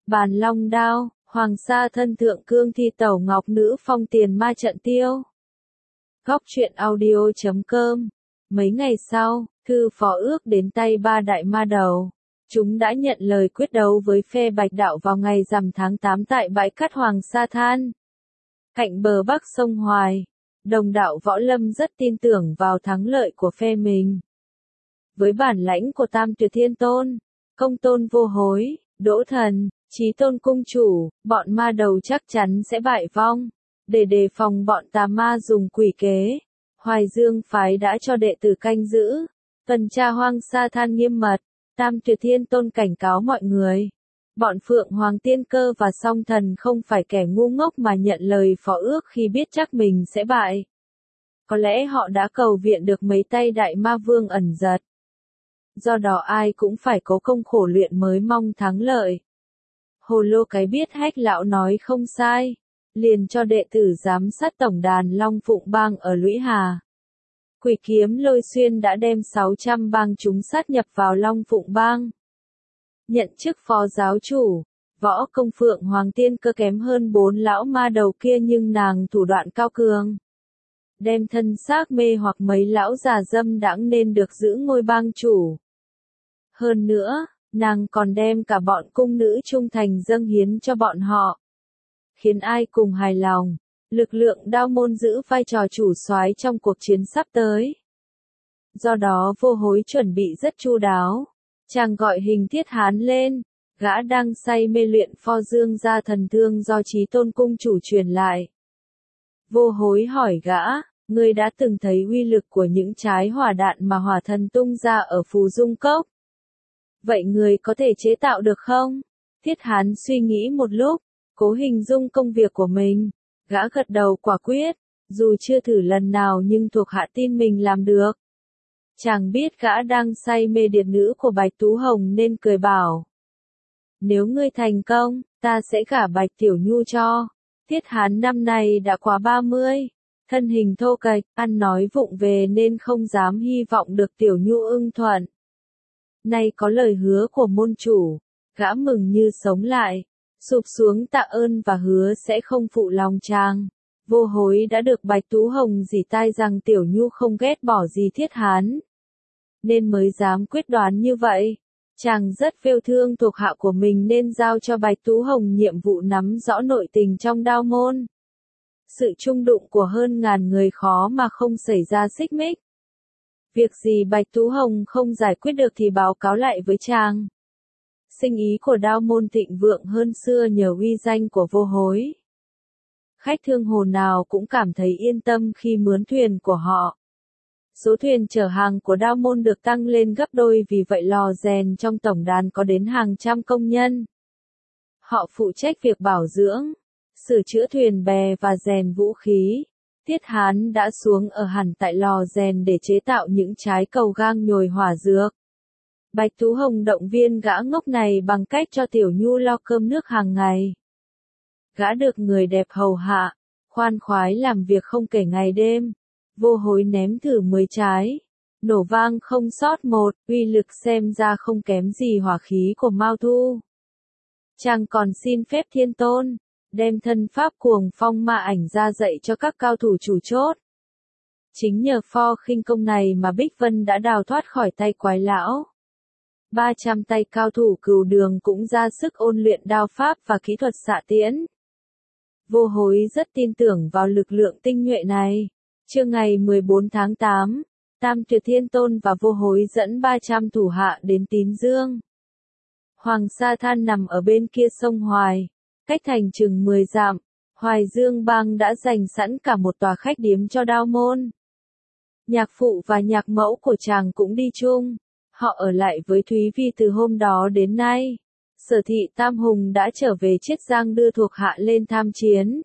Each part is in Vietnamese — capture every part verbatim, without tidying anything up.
Bàn long đao, hoàng sa thân thượng cương thi tẩu ngọc nữ phong tiền ma trận tiêu. Góc truyện audio chấm com. Mấy ngày sau, thư phó ước đến tay ba đại ma đầu. Chúng đã nhận lời quyết đấu với phe Bạch Đạo vào ngày rằm tháng tám tại bãi cát Hoàng Sa Than. Cạnh bờ bắc sông Hoài, đồng đạo Võ Lâm rất tin tưởng vào thắng lợi của phe mình. Với bản lãnh của Tam Tuyệt Thiên Tôn, Công Tôn Vô Hối, Đỗ Thần, Chí Tôn Cung Chủ, bọn ma đầu chắc chắn sẽ bại vong. Để đề phòng bọn tà ma dùng quỷ kế, Hoài Dương phái đã cho đệ tử canh giữ, tuần tra Hoang Sa Than nghiêm mật. Tam Tuyệt Thiên Tôn cảnh cáo mọi người, bọn Phượng Hoàng Tiên Cơ và Song Thần không phải kẻ ngu ngốc mà nhận lời phó ước khi biết chắc mình sẽ bại. Có lẽ họ đã cầu viện được mấy tay đại ma vương ẩn giật. Do đó ai cũng phải cố công khổ luyện mới mong thắng lợi. Hồ Lô cái biết Hách lão nói không sai, liền cho đệ tử giám sát tổng đàn Long Phụng Bang ở Lũy Hà. Quỷ Kiếm Lôi Xuyên đã đem sáu trăm bang chúng sát nhập vào Long Phụng Bang. Nhận chức phó giáo chủ, Võ Công Phượng Hoàng Tiên Cơ kém hơn bốn lão ma đầu kia nhưng nàng thủ đoạn cao cường. Đem thân xác mê hoặc mấy lão già dâm đãng nên được giữ ngôi bang chủ. Hơn nữa, nàng còn đem cả bọn cung nữ trung thành dâng hiến cho bọn họ. Khiến ai cùng hài lòng. Lực lượng Đao Môn giữ vai trò chủ soái trong cuộc chiến sắp tới. Do đó Vô Hối chuẩn bị rất chu đáo. Chàng gọi Hình Thiết Hán lên, gã đang say mê luyện pho dương gia thần thương do Chí Tôn Cung Chủ truyền lại. Vô Hối hỏi gã, ngươi đã từng thấy uy lực của những trái hỏa đạn mà hỏa thần tung ra ở Phù Dung Cốc? Vậy ngươi có thể chế tạo được không? Thiết Hán suy nghĩ một lúc, cố hình dung công việc của mình. Gã gật đầu quả quyết, dù chưa thử lần nào nhưng thuộc hạ tin mình làm được. Chàng biết gã đang say mê điệt nữ của Bạch Tú Hồng nên cười bảo. Nếu ngươi thành công, ta sẽ gả Bạch Tiểu Nhu cho. Thiết Hán năm nay đã quá ba mươi, thân hình thô kệch, ăn nói vụng về nên không dám hy vọng được Tiểu Nhu ưng thuận. Nay có lời hứa của môn chủ, gã mừng như sống lại. Sụp xuống tạ ơn và hứa sẽ không phụ lòng chàng. Vô Hối đã được Bạch Tú Hồng dỉ tai rằng Tiểu Nhu không ghét bỏ gì Thiết Hán, nên mới dám quyết đoán như vậy. Chàng rất phêu thương thuộc hạ của mình nên giao cho Bạch Tú Hồng nhiệm vụ nắm rõ nội tình trong Đao Môn. Sự chung đụng của hơn ngàn người khó mà không xảy ra xích mích. Việc gì Bạch Tú Hồng không giải quyết được thì báo cáo lại với chàng. Sinh ý của Đao Môn thịnh vượng hơn xưa nhờ uy danh của Vô Hối. Khách thương hồ nào cũng cảm thấy yên tâm khi mướn thuyền của họ. Số thuyền chở hàng của Đao Môn được tăng lên gấp đôi vì vậy lò rèn trong tổng đàn có đến hàng trăm công nhân. Họ phụ trách việc bảo dưỡng, sửa chữa thuyền bè và rèn vũ khí. Thiết Hán đã xuống ở hẳn tại lò rèn để chế tạo những trái cầu gang nhồi hỏa dược. Bạch Tú Hồng động viên gã ngốc này bằng cách cho Tiểu Nhu lo cơm nước hàng ngày. Gã được người đẹp hầu hạ, khoan khoái làm việc không kể ngày đêm. Vô Hối ném thử mười trái, nổ vang không sót một, uy lực xem ra không kém gì hỏa khí của Mao Thu. Chàng còn xin phép Thiên Tôn, đem thân pháp cuồng phong ma ảnh ra dạy cho các cao thủ chủ chốt. Chính nhờ pho khinh công này mà Bích Vân đã đào thoát khỏi tay quái lão. ba trăm tay cao thủ Cửu Đường cũng ra sức ôn luyện đao pháp và kỹ thuật xạ tiễn. Vô Hối rất tin tưởng vào lực lượng tinh nhuệ này. Trưa ngày mười bốn tháng tám, Tam Tuyệt Thiên Tôn và Vô Hối dẫn ba trăm thủ hạ đến Tín Dương. Hoàng Sa Than nằm ở bên kia sông Hoài, cách thành chừng mười dặm. Hoài Dương Bang đã dành sẵn cả một tòa khách điếm cho Đao Môn. Nhạc phụ và nhạc mẫu của chàng cũng đi chung. Họ ở lại với Thúy Vi từ hôm đó đến nay. Sở Thị Tam Hùng đã trở về Chiết Giang đưa thuộc hạ lên tham chiến.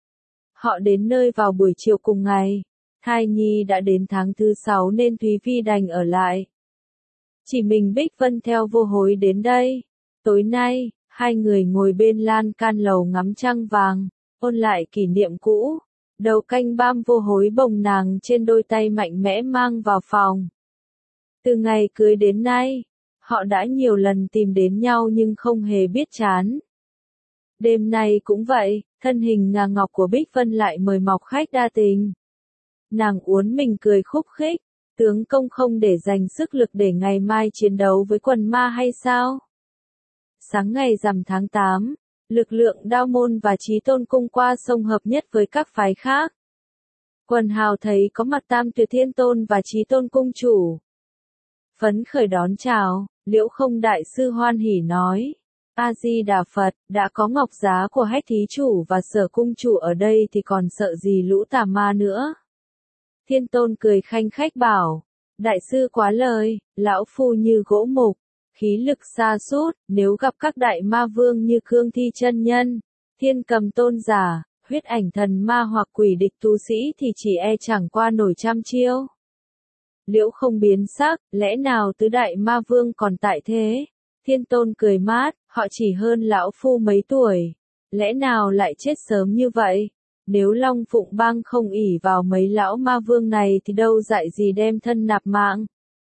Họ đến nơi vào buổi chiều cùng ngày. Thai nhi đã đến tháng thứ sáu nên Thúy Vi đành ở lại. Chỉ mình Bích Vân theo Vô Hối đến đây. Tối nay, hai người ngồi bên lan can lầu ngắm trăng vàng, ôn lại kỷ niệm cũ. Đầu canh bam Vô Hối bồng nàng trên đôi tay mạnh mẽ mang vào phòng. Từ ngày cưới đến nay, họ đã nhiều lần tìm đến nhau nhưng không hề biết chán. Đêm nay cũng vậy, thân hình ngà ngọc của Bích Vân lại mời mọc khách đa tình. Nàng uốn mình cười khúc khích, tướng công không để dành sức lực để ngày mai chiến đấu với quần ma hay sao? Sáng ngày rằm tháng tám, lực lượng Đao Môn và Chí Tôn Cung qua sông hợp nhất với các phái khác. Quần hào thấy có mặt Tam Tuyệt Thiên Tôn và Chí Tôn Cung chủ. Phấn khởi đón chào, Liễu Không đại sư hoan hỉ nói. A-di-đà Phật, đã có ngọc giá của Hách thí chủ và Sở cung chủ ở đây thì còn sợ gì lũ tà ma nữa. Thiên Tôn cười khanh khách bảo, đại sư quá lời, lão phu như gỗ mục, khí lực xa sút, nếu gặp các đại ma vương như Cương Thi chân nhân, Thiên Cầm tôn giả, Huyết Ảnh thần ma hoặc quỷ địch tu sĩ thì chỉ e chẳng qua nổi trăm chiêu. Liễu Không biến sắc, lẽ nào tứ đại ma vương còn tại thế? Thiên Tôn cười mát, họ chỉ hơn lão phu mấy tuổi, lẽ nào lại chết sớm như vậy? Nếu Long Phụng Bang không ỷ vào mấy lão ma vương này thì đâu dại gì đem thân nạp mạng.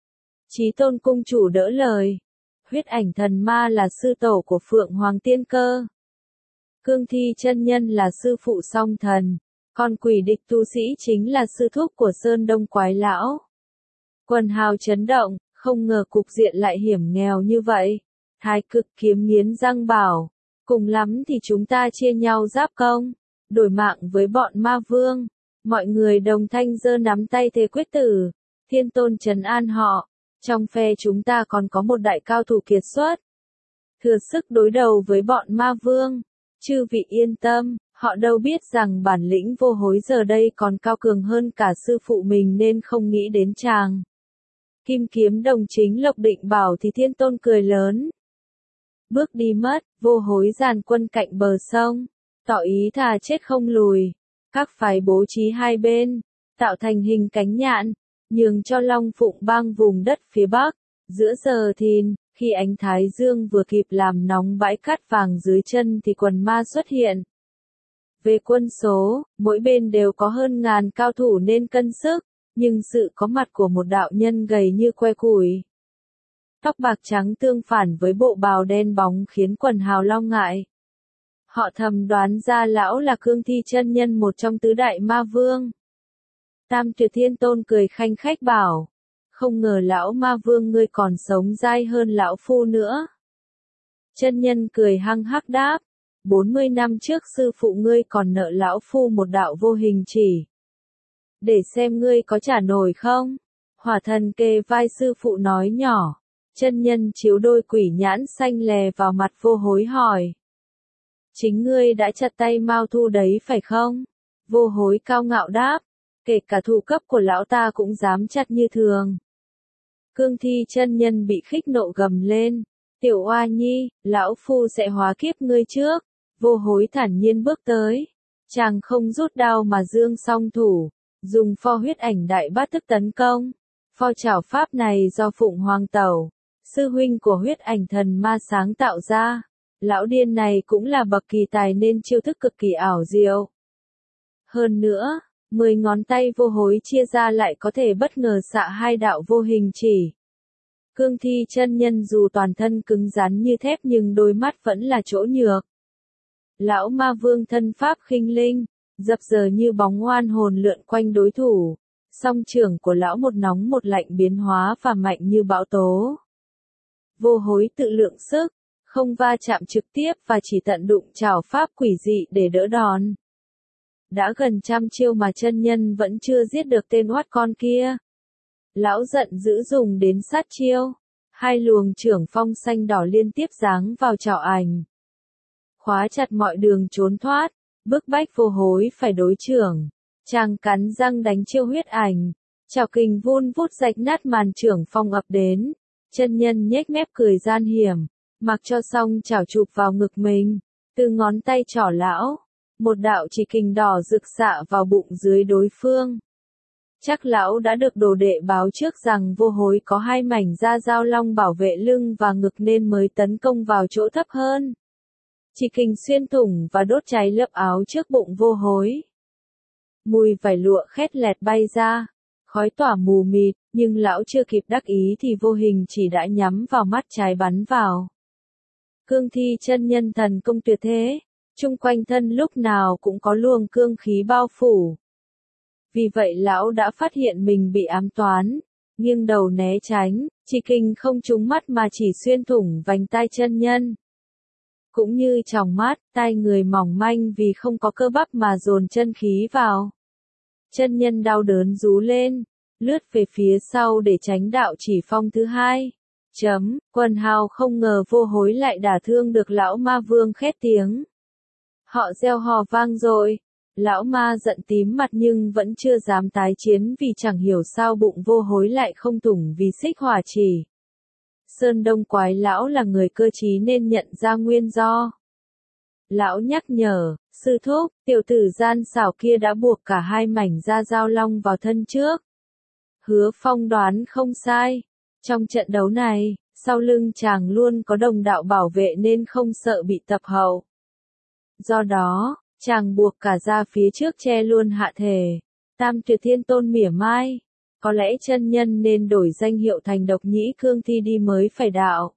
Chí Tôn Cung chủ đỡ lời. Huyết Ảnh thần ma là sư tổ của Phượng Hoàng Tiên Cơ. Cương Thi chân nhân là sư phụ song thần. Còn quỷ địch tu sĩ chính là sư thúc của Sơn Đông Quái Lão. Quần hào chấn động, không ngờ cục diện lại hiểm nghèo như vậy. Thái Cực Kiếm nghiến răng bảo, cùng lắm thì chúng ta chia nhau giáp công, đổi mạng với bọn ma vương. Mọi người đồng thanh giơ nắm tay thề quyết tử. Thiên Tôn trấn an họ, trong phe chúng ta còn có một đại cao thủ kiệt xuất, thừa sức đối đầu với bọn ma vương. Chư vị yên tâm, họ đâu biết rằng bản lĩnh Vô Hối giờ đây còn cao cường hơn cả sư phụ mình nên không nghĩ đến chàng. Kim Kiếm đồng chính Lộc Định bảo thì Thiên Tôn cười lớn. Bước đi mất, Vô Hối dàn quân cạnh bờ sông, tỏ ý thà chết không lùi. Các phái bố trí hai bên, tạo thành hình cánh nhạn, nhường cho Long Phụng Bang vùng đất phía bắc. Giữa giờ thìn, khi ánh thái dương vừa kịp làm nóng bãi cát vàng dưới chân thì quần ma xuất hiện. Về quân số, mỗi bên đều có hơn ngàn cao thủ nên cân sức, nhưng sự có mặt của một đạo nhân gầy như que củi, tóc bạc trắng tương phản với bộ bào đen bóng khiến quần hào lo ngại. Họ thầm đoán ra lão là Cương Thi chân nhân một trong tứ đại ma vương. Tam Tuyệt Thiên Tôn cười khanh khách bảo, không ngờ lão ma vương ngươi còn sống dai hơn lão phu nữa. Chân nhân cười hăng hắc đáp, bốn mươi năm trước sư phụ ngươi còn nợ lão phu một đạo vô hình chỉ. Để xem ngươi có trả nổi không? Hỏa thần kề vai sư phụ nói nhỏ. Chân nhân chiếu đôi quỷ nhãn xanh lè vào mặt Vô Hối hỏi. Chính ngươi đã chặt tay Mao Thu đấy phải không? Vô Hối cao ngạo đáp, kể cả thủ cấp của lão ta cũng dám chặt như thường. Cương Thi chân nhân bị khích nộ gầm lên, tiểu oa nhi, lão phu sẽ hóa kiếp ngươi trước. Vô Hối thản nhiên bước tới, chàng không rút đao mà dương song thủ, dùng pho huyết ảnh đại bát thức tấn công. Pho trảo pháp này do Phụng Hoàng Tẩu, sư huynh của huyết ảnh thần ma sáng tạo ra. Lão điên này cũng là bậc kỳ tài nên chiêu thức cực kỳ ảo diệu. Hơn nữa, mười ngón tay Vô Hối chia ra lại có thể bất ngờ xạ hai đạo vô hình chỉ. Cương Thi chân nhân dù toàn thân cứng rắn như thép nhưng đôi mắt vẫn là chỗ nhược. Lão ma vương thân pháp khinh linh, dập dờ như bóng oan hồn lượn quanh đối thủ. Song trưởng của lão một nóng một lạnh biến hóa và mạnh như bão tố. Vô Hối tự lượng sức, không va chạm trực tiếp và chỉ tận đụng trảo pháp quỷ dị để đỡ đòn. Đã gần trăm chiêu mà chân nhân vẫn chưa giết được tên oát con kia. Lão giận dữ dùng đến sát chiêu. Hai luồng trưởng phong xanh đỏ liên tiếp giáng vào trảo ảnh. Khóa chặt mọi đường trốn thoát, bức bách Vô Hối phải đối trưởng. Chàng cắn răng đánh chiêu huyết ảnh. Trảo kình vun vút rạch nát màn trưởng phong ập đến. Chân nhân nhếch mép cười gian hiểm. Mặc cho xong chảo chụp vào ngực mình. Từ ngón tay trỏ lão, một đạo chỉ kình đỏ rực xạ vào bụng dưới đối phương. Chắc lão đã được đồ đệ báo trước rằng Vô Hối có hai mảnh da dao long bảo vệ lưng và ngực nên mới tấn công vào chỗ thấp hơn. Chỉ kình xuyên thủng và đốt cháy lớp áo trước bụng Vô Hối. Mùi vải lụa khét lẹt bay ra, khói tỏa mù mịt, nhưng lão chưa kịp đắc ý thì vô hình chỉ đã nhắm vào mắt trái bắn vào. Cương Thi chân nhân thần công tuyệt thế, chung quanh thân lúc nào cũng có luồng cương khí bao phủ. Vì vậy lão đã phát hiện mình bị ám toán, nghiêng đầu né tránh, chỉ kình không trúng mắt mà chỉ xuyên thủng vành tai chân nhân. Cũng như tròng mắt, tai người mỏng manh vì không có cơ bắp mà dồn chân khí vào. Chân nhân đau đớn rú lên, lướt về phía sau để tránh đạo chỉ phong thứ hai. Chấm, quần hào không ngờ vô hối lại đả thương được lão ma vương khét tiếng. Họ reo hò vang dội. Lão ma giận tím mặt nhưng vẫn chưa dám tái chiến vì chẳng hiểu sao bụng vô hối lại không thủng vì xích hỏa chỉ. Sơn Đông Quái lão là người cơ trí nên nhận ra nguyên do. Lão nhắc nhở, sư thúc, tiểu tử gian xảo kia đã buộc cả hai mảnh da dao long vào thân trước. Hứa Phong đoán không sai. Trong trận đấu này, sau lưng chàng luôn có đồng đạo bảo vệ nên không sợ bị tập hậu. Do đó, chàng buộc cả ra phía trước che luôn hạ thể. Tam Tuyệt Thiên Tôn mỉa mai. Có lẽ chân nhân nên đổi danh hiệu thành Độc Nhĩ Cương Thi đi mới phải đạo.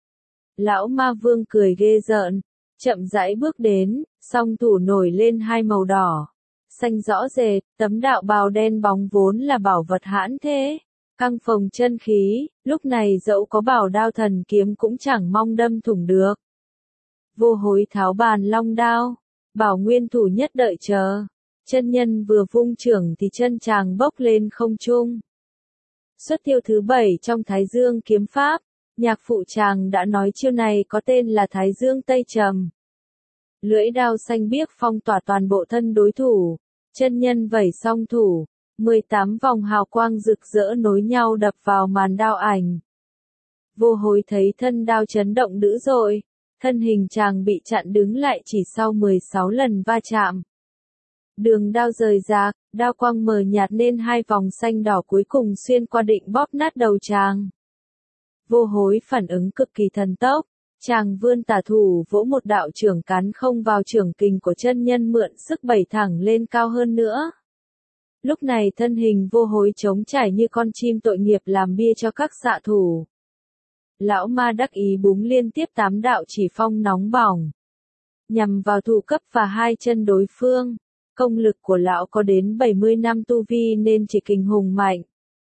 Lão ma vương cười ghê rợn, chậm rãi bước đến, song thủ nổi lên hai màu đỏ, xanh rõ rệt, tấm đạo bào đen bóng vốn là bảo vật hãn thế, căng phồng chân khí, lúc này dẫu có bảo đao thần kiếm cũng chẳng mong đâm thủng được. Vô hối tháo bàn long đao, bảo nguyên thủ nhất đợi chờ. Chân nhân vừa vung chưởng thì chân chàng bốc lên không trung. Xuất tiêu thứ bảy trong Thái Dương kiếm pháp, nhạc phụ chàng đã nói chiêu này có tên là Thái Dương Tây Trầm. Lưỡi đao xanh biếc phong tỏa toàn bộ thân đối thủ, chân nhân vẩy song thủ, mười tám vòng hào quang rực rỡ nối nhau đập vào màn đao ảnh. Vô hối thấy thân đao chấn động dữ dội, thân hình chàng bị chặn đứng lại chỉ sau mười sáu lần va chạm. Đường đao rời rạc, đao quang mờ nhạt nên hai vòng xanh đỏ cuối cùng xuyên qua định bóp nát đầu chàng. Vô hối phản ứng cực kỳ thần tốc, chàng vươn tả thủ vỗ một đạo chưởng cán không vào chưởng kình của chân nhân mượn sức đẩy thẳng lên cao hơn nữa. Lúc này thân hình vô hối trống trải như con chim tội nghiệp làm bia cho các xạ thủ. Lão ma đắc ý búng liên tiếp tám đạo chỉ phong nóng bỏng, nhằm vào thủ cấp và hai chân đối phương. Công lực của lão có đến bảy mươi năm tu vi nên chỉ kình hùng mạnh.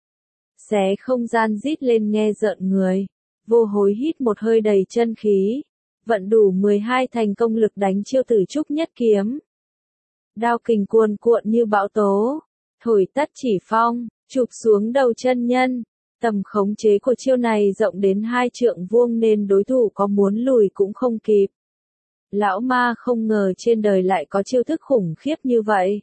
Xé không gian rít lên nghe rợn người. Vô hối hít một hơi đầy chân khí. Vận đủ mười hai thành công lực đánh chiêu tử trúc nhất kiếm. Đao kình cuồn cuộn như bão tố. Thổi tắt chỉ phong, chụp xuống đầu chân nhân. Tầm khống chế của chiêu này rộng đến hai trượng vuông nên đối thủ có muốn lùi cũng không kịp. Lão ma không ngờ trên đời lại có chiêu thức khủng khiếp như vậy.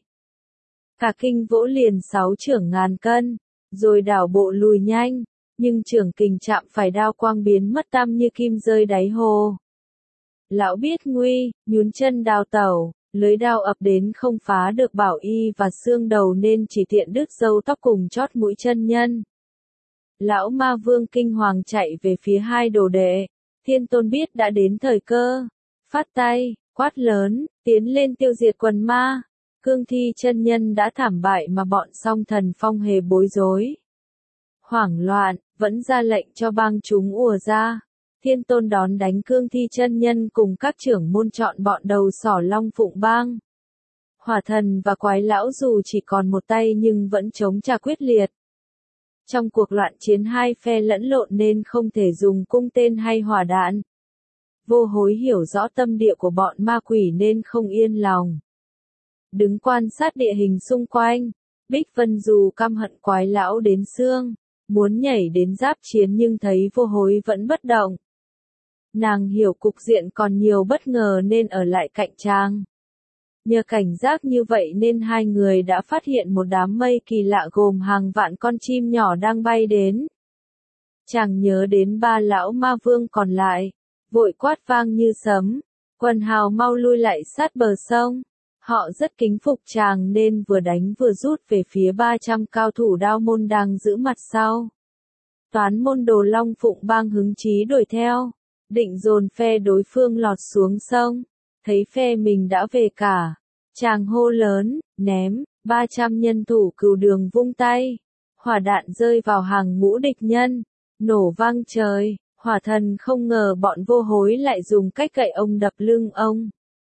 Cả kinh vỗ liền sáu chưởng ngàn cân, rồi đảo bộ lùi nhanh, nhưng chưởng kình chạm phải đao quang biến mất tăm như kim rơi đáy hồ. Lão biết nguy, nhún chân đào tẩu, lưới đao ập đến không phá được bảo y và xương đầu nên chỉ tiện đứt râu tóc cùng chót mũi chân nhân. Lão ma vương kinh hoàng chạy về phía hai đồ đệ, Thiên Tôn biết đã đến thời cơ. Phát tay, quát lớn, tiến lên tiêu diệt quần ma. Cương thi chân nhân đã thảm bại mà bọn song thần phong hề bối rối. Hoảng loạn, vẫn ra lệnh cho bang chúng ùa ra. Thiên Tôn đón đánh cương thi chân nhân cùng các trưởng môn chọn bọn đầu sỏ Long Phụng bang. Hỏa thần và quái lão dù chỉ còn một tay nhưng vẫn chống trả quyết liệt. Trong cuộc loạn chiến hai phe lẫn lộn nên không thể dùng cung tên hay hỏa đạn. Vô hối hiểu rõ tâm địa của bọn ma quỷ nên không yên lòng. Đứng quan sát địa hình xung quanh, Bích Vân dù căm hận quái lão đến xương, muốn nhảy đến giáp chiến nhưng thấy vô hối vẫn bất động. Nàng hiểu cục diện còn nhiều bất ngờ nên ở lại cạnh chàng. Nhờ cảnh giác như vậy nên hai người đã phát hiện một đám mây kỳ lạ gồm hàng vạn con chim nhỏ đang bay đến. Chàng nhớ đến ba lão ma vương còn lại. Vội quát vang như sấm, quần hào mau lui lại sát bờ sông. Họ rất kính phục chàng nên vừa đánh vừa rút về phía ba trăm cao thủ đao môn đang giữ mặt sau. Toán môn đồ Long Phụng bang hứng chí đuổi theo, định dồn phe đối phương lọt xuống sông. Thấy phe mình đã về cả, chàng hô lớn, ném, ba trăm nhân thủ cừu đường vung tay. Hỏa đạn rơi vào hàng ngũ địch nhân, nổ vang trời. Hỏa thần không ngờ bọn vô hối lại dùng cách cậy ông đập lưng ông.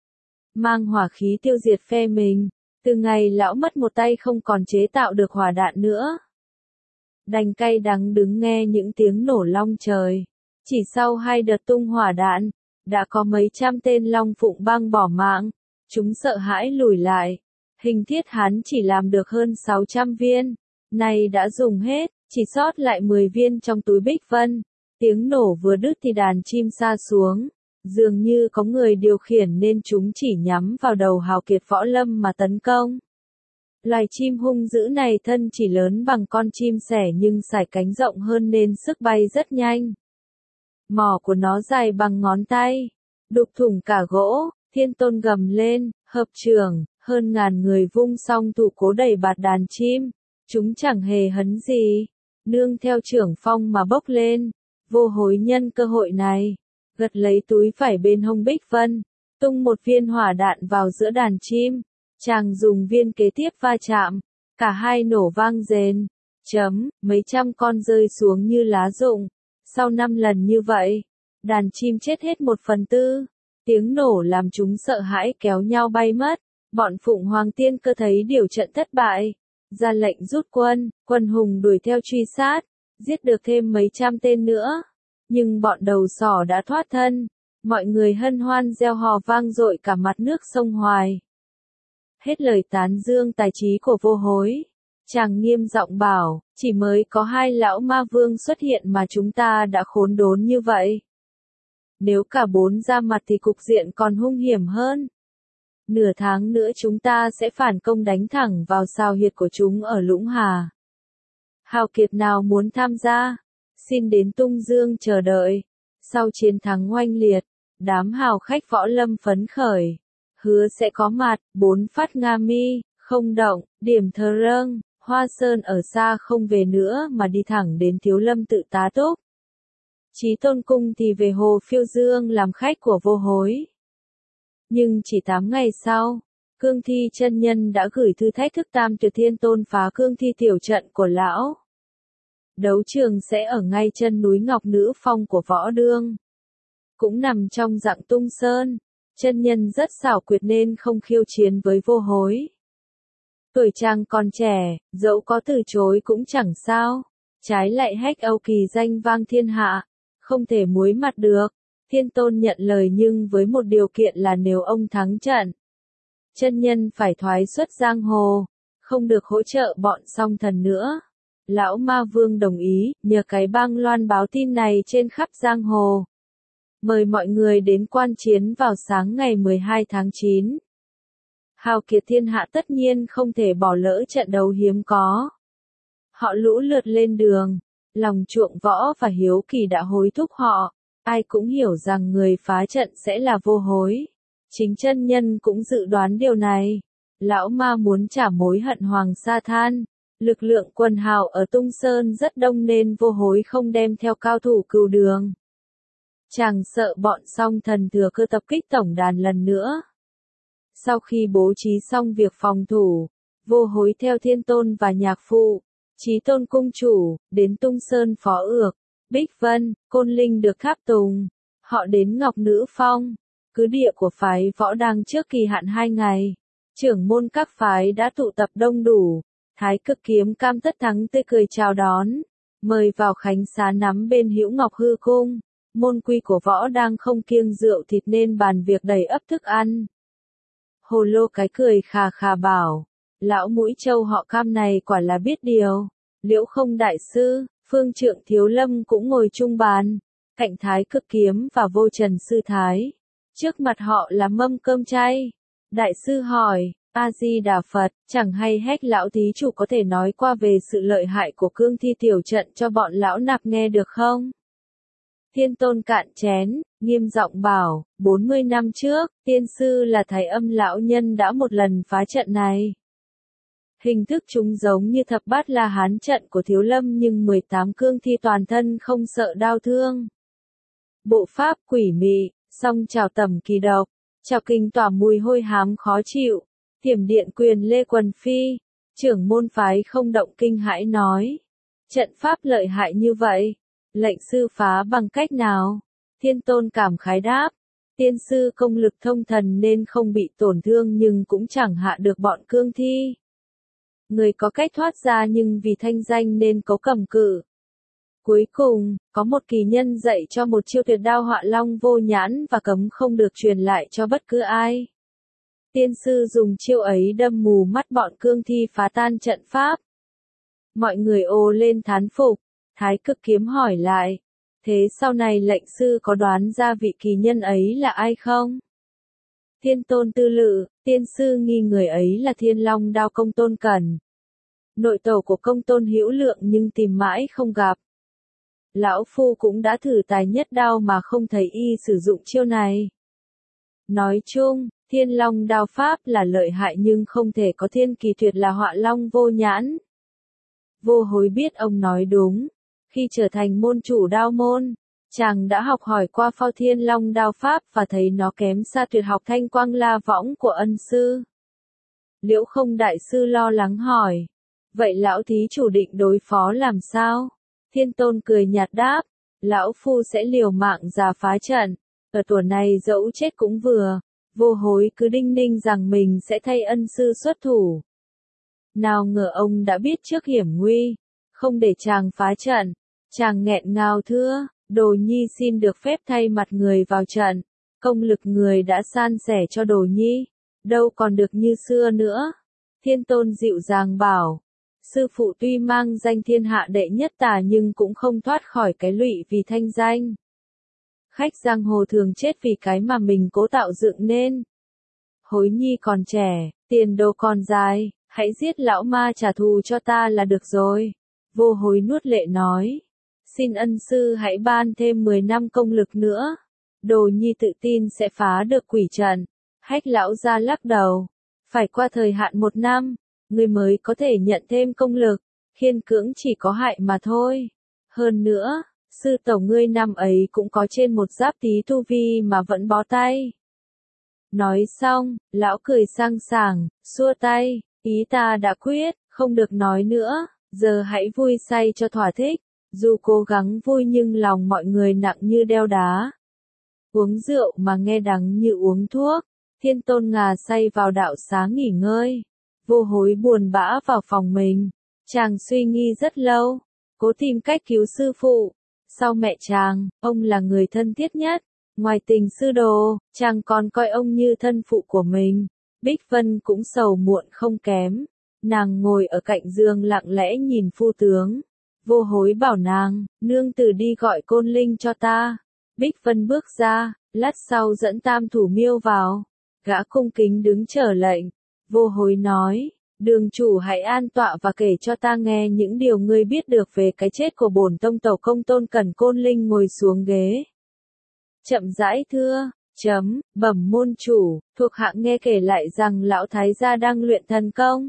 mang hỏa khí tiêu diệt phe mình. Từ ngày lão mất một tay không còn chế tạo được hỏa đạn nữa. Đành cay đắng đứng nghe những tiếng nổ long trời. Chỉ sau hai đợt tung hỏa đạn, đã có mấy trăm tên Long Phụng Bang bỏ mạng. Chúng sợ hãi lùi lại. Hình thiết hắn chỉ làm được hơn sáu trăm viên. Này đã dùng hết, chỉ sót lại mười viên trong túi Bích Vân. Tiếng nổ vừa đứt thì đàn chim sa xuống. Dường như có người điều khiển nên chúng chỉ nhắm vào đầu hào kiệt võ lâm mà tấn công. Loài chim hung dữ này thân chỉ lớn bằng con chim sẻ nhưng sải cánh rộng hơn nên sức bay rất nhanh. Mỏ của nó dài bằng ngón tay, đục thủng cả gỗ. Thiên Tôn gầm lên, hợp trưởng, hơn ngàn người vung song thủ cố đẩy bạt đàn chim. Chúng chẳng hề hấn gì, nương theo trưởng phong mà bốc lên. Vô Hối nhân cơ hội này, gật lấy túi vải bên hông Bích Vân, tung một viên hỏa đạn vào giữa đàn chim. Chàng dùng viên kế tiếp va chạm, cả hai nổ vang rền, chấm, mấy trăm con rơi xuống như lá rụng. Sau năm lần như vậy, đàn chim chết hết một phần tư. Tiếng nổ làm chúng sợ hãi kéo nhau bay mất. Bọn Phụng Hoàng Tiên Cơ thấy điều trận thất bại, ra lệnh rút quân. Quân hùng đuổi theo truy sát, giết được thêm mấy trăm tên nữa. Nhưng bọn đầu sỏ đã thoát thân. Mọi người hân hoan reo hò vang dội cả mặt nước sông Hoài. Hết lời tán dương tài trí của Vô Hối, chàng nghiêm giọng bảo, chỉ mới có hai lão ma vương xuất hiện mà chúng ta đã khốn đốn như vậy. Nếu cả bốn ra mặt thì cục diện còn hung hiểm hơn. Nửa tháng nữa chúng ta sẽ phản công đánh thẳng vào sao huyệt của chúng ở Lũng Hà. Hào kiệt nào muốn tham gia, xin đến Tung Dương chờ đợi. Sau chiến thắng oanh liệt, đám hào khách võ lâm phấn khởi. Hứa sẽ có mặt, bốn phát Nga Mi, không động, điểm thờ râng, Hoa Sơn ở xa không về nữa mà đi thẳng đến Thiếu Lâm tự tá túc. Chí Tôn Cung thì về Hồ Phiêu Dương làm khách của Vô Hối. Nhưng chỉ tám ngày sau, Cương Thi chân nhân đã gửi thư thách thức Tam Tuyệt Thiên Tôn phá Cương Thi tiểu trận của lão. Đấu trường sẽ ở ngay chân núi Ngọc Nữ Phong của Võ Đương. Cũng nằm trong dạng Tung Sơn. Chân nhân rất xảo quyệt nên không khiêu chiến với Vô Hối. Tuổi chàng còn trẻ, dẫu có từ chối cũng chẳng sao. Trái lại hách Âu Kỳ danh vang thiên hạ, không thể muối mặt được. Thiên Tôn nhận lời nhưng với một điều kiện là nếu ông thắng trận, chân nhân phải thoái xuất giang hồ, không được hỗ trợ bọn song thần nữa. Lão Ma Vương đồng ý, nhờ cái bang loan báo tin này trên khắp giang hồ. Mời mọi người đến quan chiến vào sáng ngày mười hai tháng chín. Hào kiệt thiên hạ tất nhiên không thể bỏ lỡ trận đấu hiếm có. Họ lũ lượt lên đường, lòng chuộng võ và hiếu kỳ đã hối thúc họ. Ai cũng hiểu rằng người phá trận sẽ là Vô Hối. Chính chân nhân cũng dự đoán điều này. Lão ma muốn trả mối hận Hoàng Sa Than. Lực lượng quần hào ở Tung Sơn rất đông nên Vô Hối không đem theo cao thủ cừu đường. Chàng sợ bọn song thần thừa cơ tập kích tổng đàn lần nữa. Sau khi bố trí xong việc phòng thủ, Vô Hối theo Thiên Tôn và nhạc phụ, Chí Tôn cung chủ, đến Tung Sơn phó ược, Bích Vân, Côn Linh được tháp tùng. Họ đến Ngọc Nữ Phong, cứ địa của phái võ đang trước kỳ hạn hai ngày. Trưởng môn các phái đã tụ tập đông đủ. Thái Cực Kiếm Cam Tất Thắng tươi cười chào đón, mời vào khánh xá nắm bên Hữu Ngọc Hư Cung. Môn quy của võ đang không kiêng rượu thịt nên bàn việc đầy ắp thức ăn. Hồ Lô cái cười khà khà bảo, lão mũi trâu họ Cam này quả là biết điều. Liễu Không đại sư, Phương Trượng Thiếu Lâm cũng ngồi chung bàn, cạnh Thái Cực Kiếm và Vô Trần sư thái. Trước mặt họ là mâm cơm chay. Đại sư hỏi, A Di Đà Phật, chẳng hay hách lão thí chủ có thể nói qua về sự lợi hại của Cương Thi tiểu trận cho bọn lão nạp nghe được không? Thiên Tôn cạn chén, nghiêm giọng bảo, bốn mươi năm trước, tiên sư là Thái Âm lão nhân đã một lần phá trận này. Hình thức chúng giống như thập bát La Hán trận của Thiếu Lâm nhưng mười tám cương thi toàn thân không sợ đau thương. Bộ pháp quỷ mị, song trào tầm kỳ độc, trào kinh tỏa mùi hôi hám khó chịu, thiểm điện quyền Lê Quần Phi, trưởng môn phái không động kinh hãi nói. Trận pháp lợi hại như vậy, lệnh sư phá bằng cách nào? Thiên Tôn cảm khái đáp, Tiên sư công lực thông thần nên không bị tổn thương nhưng cũng chẳng hạ được bọn cương thi. Người có cách thoát ra nhưng vì thanh danh nên cố cầm cự. Cuối cùng, có một kỳ nhân dạy cho một chiêu tuyệt đao họa long vô nhãn và cấm không được truyền lại cho bất cứ ai. Tiên sư dùng chiêu ấy đâm mù mắt bọn cương thi phá tan trận pháp. Mọi người ồ lên thán phục, Thái Cực Kiếm hỏi lại, thế sau này lệnh sư có đoán ra vị kỳ nhân ấy là ai không? Thiên Tôn tư lự, tiên sư nghi người ấy là Thiên Long đao Công Tôn Cẩn. Nội tổ của Công Tôn Hữu Lượng nhưng tìm mãi không gặp. Lão Phu cũng đã thử tài nhất đao mà không thấy y sử dụng chiêu này. Nói chung, Thiên Long đao pháp là lợi hại nhưng không thể có thiên kỳ tuyệt là họa long vô nhãn. Vô Hối biết ông nói đúng. Khi trở thành môn chủ đao môn, chàng đã học hỏi qua Phao Thiên Long đao pháp và thấy nó kém xa tuyệt học Thanh Quang La Võng của ân sư. Liễu Không đại sư lo lắng hỏi, vậy lão thí chủ định đối phó làm sao? Thiên Tôn cười nhạt đáp, lão phu sẽ liều mạng ra phá trận, ở tuổi này dẫu chết cũng vừa. Vô Hối cứ đinh ninh rằng mình sẽ thay ân sư xuất thủ. Nào ngờ ông đã biết trước hiểm nguy, không để chàng phá trận. Chàng nghẹn ngào thưa, Đồ Nhi xin được phép thay mặt người vào trận. Công lực người đã san sẻ cho Đồ Nhi, đâu còn được như xưa nữa. Thiên Tôn dịu dàng bảo, sư phụ tuy mang danh thiên hạ đệ nhất tà nhưng cũng không thoát khỏi cái lụy vì thanh danh. Khách giang hồ thường chết vì cái mà mình cố tạo dựng nên. Hối Nhi còn trẻ, tiền đồ còn dài, hãy giết lão ma trả thù cho ta là được rồi. Vô Hối nuốt lệ nói, xin ân sư hãy ban thêm mười năm công lực nữa. Đồ Nhi tự tin sẽ phá được quỷ trận. Hách lão ra lắc đầu, phải qua thời hạn một năm, người mới có thể nhận thêm công lực, khiên cưỡng chỉ có hại mà thôi. Hơn nữa, sư tổ ngươi năm ấy cũng có trên một giáp tí tu vi mà vẫn bó tay. Nói xong, lão cười sang sảng, xua tay, ý ta đã quyết, không được nói nữa, giờ hãy vui say cho thỏa thích. Dù cố gắng vui nhưng lòng mọi người nặng như đeo đá. Uống rượu mà nghe đắng như uống thuốc. Thiên Tôn ngà say vào đạo xá nghỉ ngơi. Vô Hối buồn bã vào phòng mình. Chàng suy nghĩ rất lâu, cố tìm cách cứu sư phụ. Sau mẹ chàng, ông là người thân thiết nhất. Ngoài tình sư đồ, chàng còn coi ông như thân phụ của mình. Bích Vân cũng sầu muộn không kém. Nàng ngồi ở cạnh giường lặng lẽ nhìn phu tướng. Vô Hối bảo nàng, nương tử đi gọi Côn Linh cho ta. Bích Vân bước ra, lát sau dẫn Tam Thủ Miêu vào. Gã cung kính đứng chờ lệnh. Vô Hối nói, đường chủ hãy an tọa và kể cho ta nghe những điều ngươi biết được về cái chết của bổn tông tẩu Công Tôn Cẩn. Côn Linh ngồi xuống ghế. Chậm rãi thưa, chấm, bẩm môn chủ, thuộc hạ nghe kể lại rằng lão thái gia đang luyện thần công.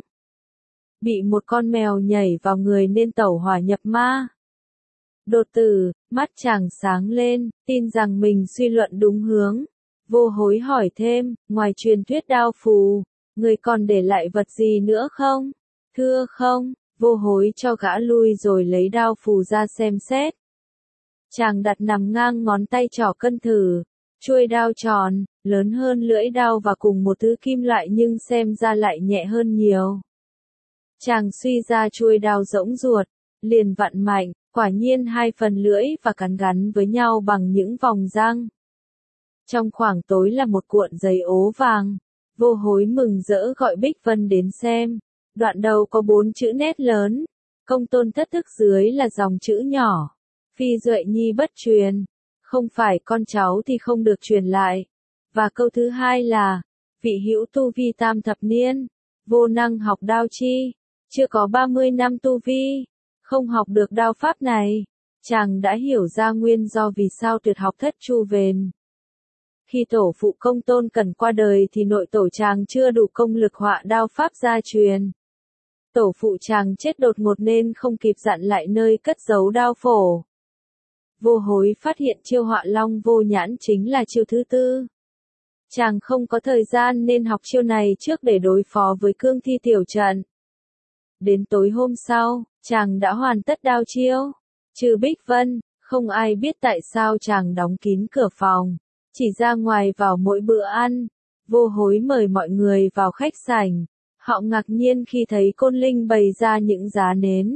Bị một con mèo nhảy vào người nên tẩu hỏa nhập ma. Đột tử, mắt chàng sáng lên, tin rằng mình suy luận đúng hướng. Vô Hối hỏi thêm, ngoài truyền thuyết đao phù, người còn để lại vật gì nữa không? Thưa không, Vô Hối cho gã lui rồi lấy đao phù ra xem xét. Chàng đặt nằm ngang ngón tay trỏ cân thử, chuôi đao tròn, lớn hơn lưỡi đao và cùng một thứ kim loại nhưng xem ra lại nhẹ hơn nhiều. Chàng suy ra chuôi đao rỗng ruột, liền vặn mạnh, quả nhiên hai phần lưỡi và cắn gắn với nhau bằng những vòng răng. Trong khoảng tối là một cuộn giấy ố vàng. Vô Hối mừng rỡ gọi Bích Vân đến xem. Đoạn đầu có bốn chữ nét lớn. Công tôn thất thức dưới là dòng chữ nhỏ. Phi duệ nhi bất truyền. Không phải con cháu thì không được truyền lại. Và câu thứ hai là, vị hữu tu vi tam thập niên. Vô năng học đao chi. Chưa có ba mươi năm tu vi. Không học được đao pháp này. Chàng đã hiểu ra nguyên do vì sao tuyệt học thất chu vền. Khi tổ phụ Công Tôn Cẩn qua đời thì nội tổ chàng chưa đủ công lực họa đao pháp gia truyền. Tổ phụ chàng chết đột ngột nên không kịp dặn lại nơi cất giấu đao phổ. Vô Hối phát hiện chiêu họa long vô nhãn chính là chiêu thứ tư. Chàng không có thời gian nên học chiêu này trước để đối phó với cương thi tiểu trận. Đến tối hôm sau, chàng đã hoàn tất đao chiêu. Trừ Bích Vân, không ai biết tại sao chàng đóng kín cửa phòng. chỉ ra ngoài vào mỗi bữa ăn. Vô Hối mời mọi người vào khách sảnh. Họ ngạc nhiên khi thấy Côn Linh bày ra những giá nến.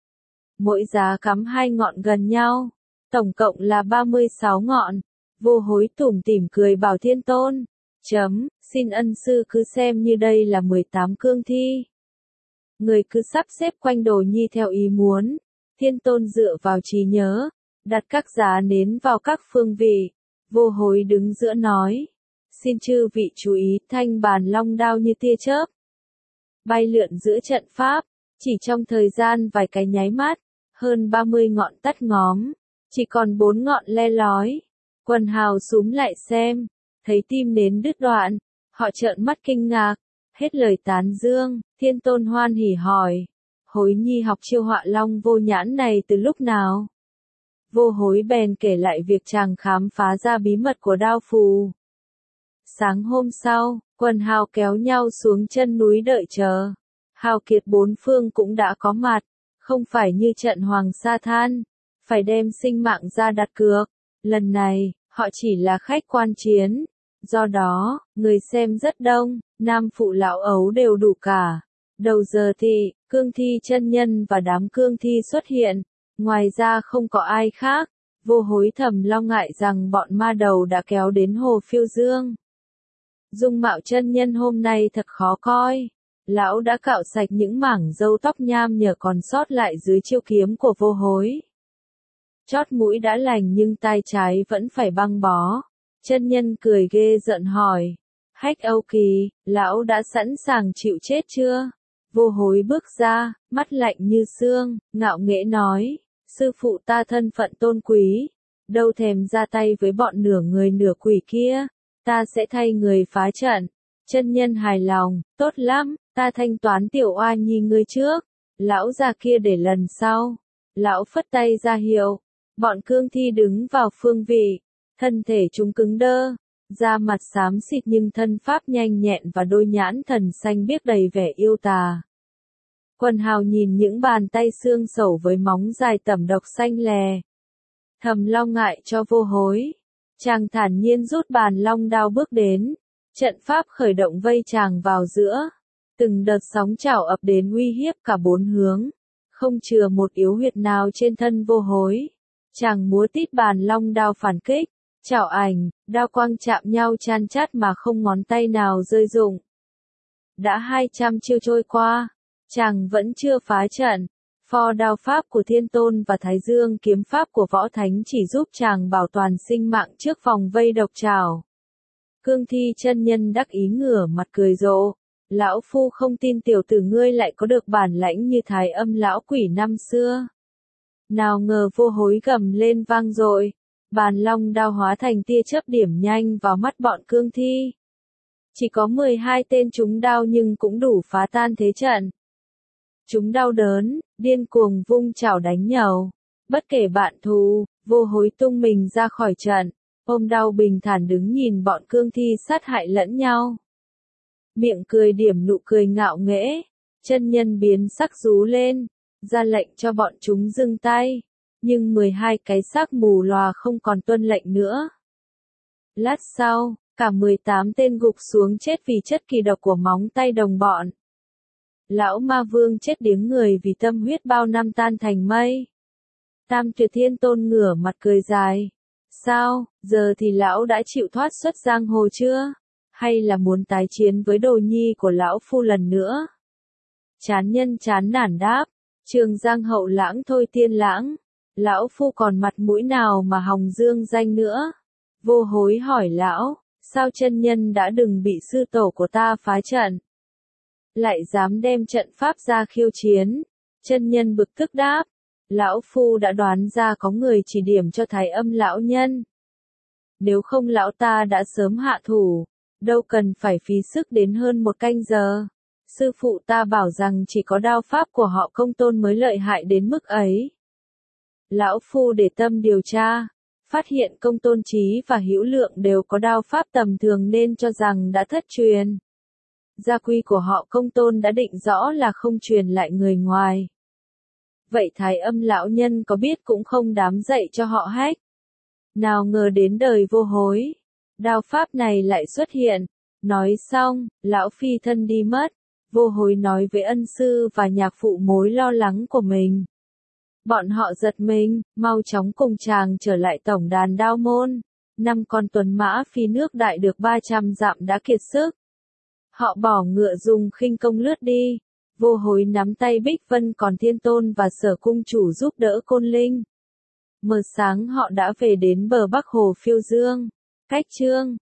Mỗi giá cắm hai ngọn gần nhau, tổng cộng là ba mươi sáu ngọn. Vô Hối tủm tỉm cười bảo Thiên Tôn, chấm, xin ân sư cứ xem như đây là mười tám cương thi. Người cứ sắp xếp quanh Đồ Nhi theo ý muốn. Thiên Tôn dựa vào trí nhớ, đặt các giá nến vào các phương vị. Vô Hối đứng giữa nói, xin chư vị chú ý, thanh bàn long đao như tia chớp bay lượn giữa trận pháp, chỉ trong thời gian vài cái nháy mắt, hơn ba mươi ngọn tắt ngóm, chỉ còn bốn ngọn le lói. Quần hào súm lại xem, thấy tim nến đứt đoạn, họ trợn mắt kinh ngạc, hết lời tán dương. Thiên Tôn hoan hỉ hỏi, Hối Nhi học chiêu họa long vô nhãn này từ lúc nào? Vô Hối bèn kể lại việc chàng khám phá ra bí mật của đao phù. Sáng hôm sau, quần hào kéo nhau xuống chân núi đợi chờ. Hào kiệt bốn phương cũng đã có mặt, không phải như trận Hoàng Sa Than, phải đem sinh mạng ra đặt cược. Lần này, họ chỉ là khách quan chiến. Do đó, người xem rất đông, nam phụ lão ấu đều đủ cả. Đầu giờ thì, cương thi chân nhân và đám cương thi xuất hiện. Ngoài ra không có ai khác. Vô Hối thầm lo ngại rằng bọn ma đầu đã kéo đến hồ phiêu dương. Dung mạo chân nhân hôm nay thật khó coi. Lão đã cạo sạch những mảng râu tóc nham nhở còn sót lại dưới chiêu kiếm của Vô Hối. Chót mũi đã lành nhưng tai trái vẫn phải băng bó. Chân nhân cười ghê giận hỏi, Hách Âu Kỳ, lão đã sẵn sàng chịu chết chưa? Vô Hối bước ra, mắt lạnh như xương, ngạo nghễ nói, sư phụ ta thân phận tôn quý, đâu thèm ra tay với bọn nửa người nửa quỷ kia, ta sẽ thay người phá trận. Chân nhân hài lòng, tốt lắm, ta thanh toán tiểu oa nhi ngươi trước, lão già kia để lần sau. Lão phất tay ra hiệu, bọn cương thi đứng vào phương vị, thân thể chúng cứng đơ, da mặt xám xịt nhưng thân pháp nhanh nhẹn và đôi nhãn thần xanh biếc đầy vẻ yêu tà. Quần hào nhìn những bàn tay xương sẩu với móng dài tẩm độc xanh lè. Thầm lo ngại cho Vô Hối. Chàng thản nhiên rút bàn long đao bước đến. Trận pháp khởi động vây chàng vào giữa. Từng đợt sóng trào ập đến uy hiếp cả bốn hướng. Không chừa một yếu huyệt nào trên thân Vô Hối. Chàng múa tít bàn long đao phản kích. Chảo ảnh, đao quang chạm nhau chan chát mà không ngón tay nào rơi rụng. Đã hai trăm chiêu trôi qua. Chàng vẫn chưa phá trận. Pho đao pháp của Thiên Tôn và Thái Dương kiếm pháp của Võ Thánh chỉ giúp chàng bảo toàn sinh mạng trước vòng vây độc trảo. Cương thi chân nhân đắc ý ngửa mặt cười rộ. Lão phu không tin tiểu tử ngươi lại có được bản lãnh như Thái Âm lão quỷ năm xưa. Nào ngờ Vô Hối gầm lên vang dội. Bàn long đao hóa thành tia chớp điểm nhanh vào mắt bọn cương thi. Chỉ có mười hai tên trúng đao nhưng cũng đủ phá tan thế trận. Chúng đau đớn, điên cuồng vung chảo đánh nhầu. Bất kể bạn thù, Vô Hối tung mình ra khỏi trận, ôm đau bình thản đứng nhìn bọn cương thi sát hại lẫn nhau. Miệng cười điểm nụ cười ngạo nghễ, chân nhân biến sắc rú lên, ra lệnh cho bọn chúng dừng tay. Nhưng mười hai cái xác mù lòa không còn tuân lệnh nữa. Lát sau, cả mười tám tên gục xuống chết vì chất kỳ độc của móng tay đồng bọn. Lão ma vương chết điếng người vì tâm huyết bao năm tan thành mây. Tam Tuyệt Thiên Tôn ngửa mặt cười dài. Sao, giờ thì lão đã chịu thoát xuất giang hồ chưa? Hay là muốn tái chiến với Đồ Nhi của lão phu lần nữa? Chán nhân chán nản đáp. Trường giang hậu lãng thôi tiên lãng. Lão phu còn mặt mũi nào mà hòng dương danh nữa? Vô Hối hỏi lão, sao chân nhân đã đừng bị sư tổ của ta phá trận? Lại dám đem trận pháp ra khiêu chiến? Chân nhân bực tức đáp, lão phu đã đoán ra có người chỉ điểm cho Thái Âm lão nhân. Nếu không lão ta đã sớm hạ thủ, đâu cần phải phí sức đến hơn một canh giờ. Sư phụ ta bảo rằng chỉ có đao pháp của họ Công Tôn mới lợi hại đến mức ấy. Lão phu để tâm điều tra, phát hiện Công Tôn Chí và Hữu Lượng đều có đao pháp tầm thường nên cho rằng đã thất truyền. Gia quy của họ Công Tôn đã định rõ là không truyền lại người ngoài. Vậy Thái Âm lão nhân có biết cũng không dám dạy cho họ Hách. Nào ngờ đến đời Vô Hối, đao pháp này lại xuất hiện. Nói xong, lão phi thân đi mất. Vô Hối nói với ân sư và nhạc phụ mối lo lắng của mình. Bọn họ giật mình, mau chóng cùng chàng trở lại tổng đàn Đao Môn. Năm con tuần mã phi nước đại được ba trăm dặm đã kiệt sức. Họ bỏ ngựa dùng khinh công lướt đi. Vô Hối nắm tay Bích Vân, còn Thiên Tôn và Sở cung chủ giúp đỡ Côn Linh. Mờ sáng họ đã về đến bờ Bắc hồ Phiêu Dương. Cách chương